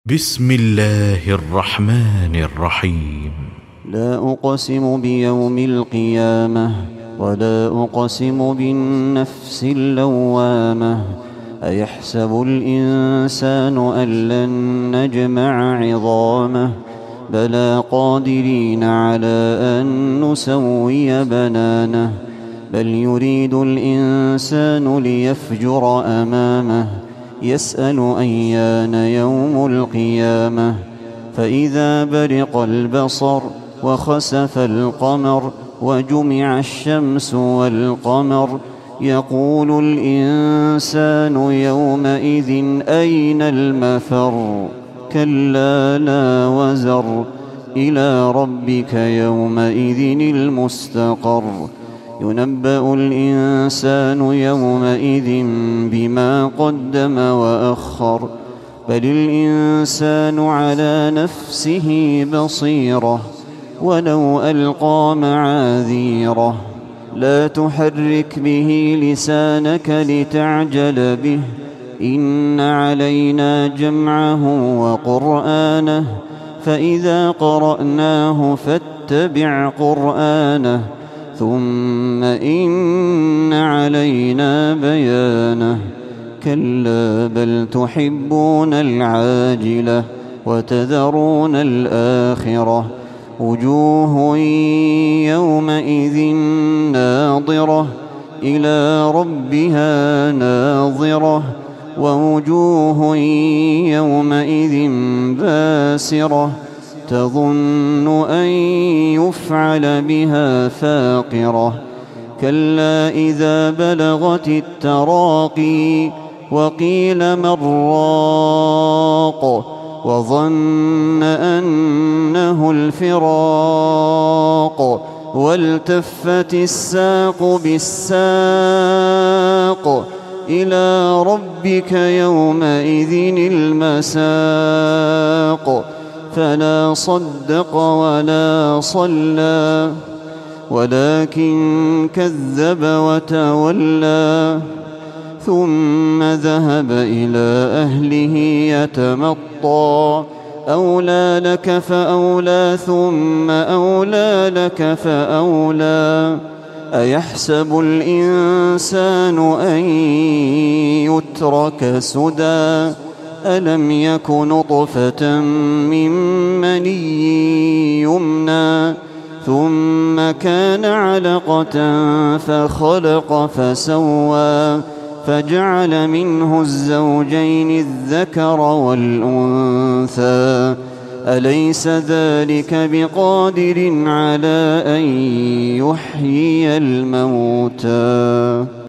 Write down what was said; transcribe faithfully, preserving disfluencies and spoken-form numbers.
بسم الله الرحمن الرحيم. لا أقسم بيوم القيامة ولا أقسم بالنفس اللوامة. أيحسب الإنسان أن لن نجمع عظامه بلى قادرين على أن نسوي بنانه. بل يريد الإنسان ليفجر أمامه يسأل أيان يوم القيامة. فإذا برق البصر وخسف القمر وجمع الشمس والقمر يقول الإنسان يومئذ أين المفر. كلا لا وزر إلى ربك يومئذ المستقر. ينبأ الإنسان يومئذ بما قدم وأخر. بل الإنسان على نفسه بصيرة ولو ألقى معاذيره. لا تحرك به لسانك لتعجل به إن علينا جمعه وقرآنه فإذا قرأناه فاتبع قرآنه ثم إن علينا بيانه. كلا بل تحبون العاجلة وتذرون الآخرة. وجوه يومئذ ناظرة إلى ربها ناظرة ووجوه يومئذ باسرة تظن أن يفعل بها فاقرة. كلا إذا بلغت التراقي وقيل من راق وظن أنه الفراق والتفت الساق بالساق إلى ربك يومئذ المساق. فلا صدق ولا صلى ولكن كذب وتولى ثم ذهب إلى أهله يتمطى. أولى لك فأولى ثم أولى لك فأولى. أيحسب الإنسان أن يترك سدى ألم يك نطفة من مني يمنى ثم كان علقة فخلق فسوى فجعل منه الزوجين الذكر والأنثى. أليس ذلك بقادر على أن يحيي الموتى؟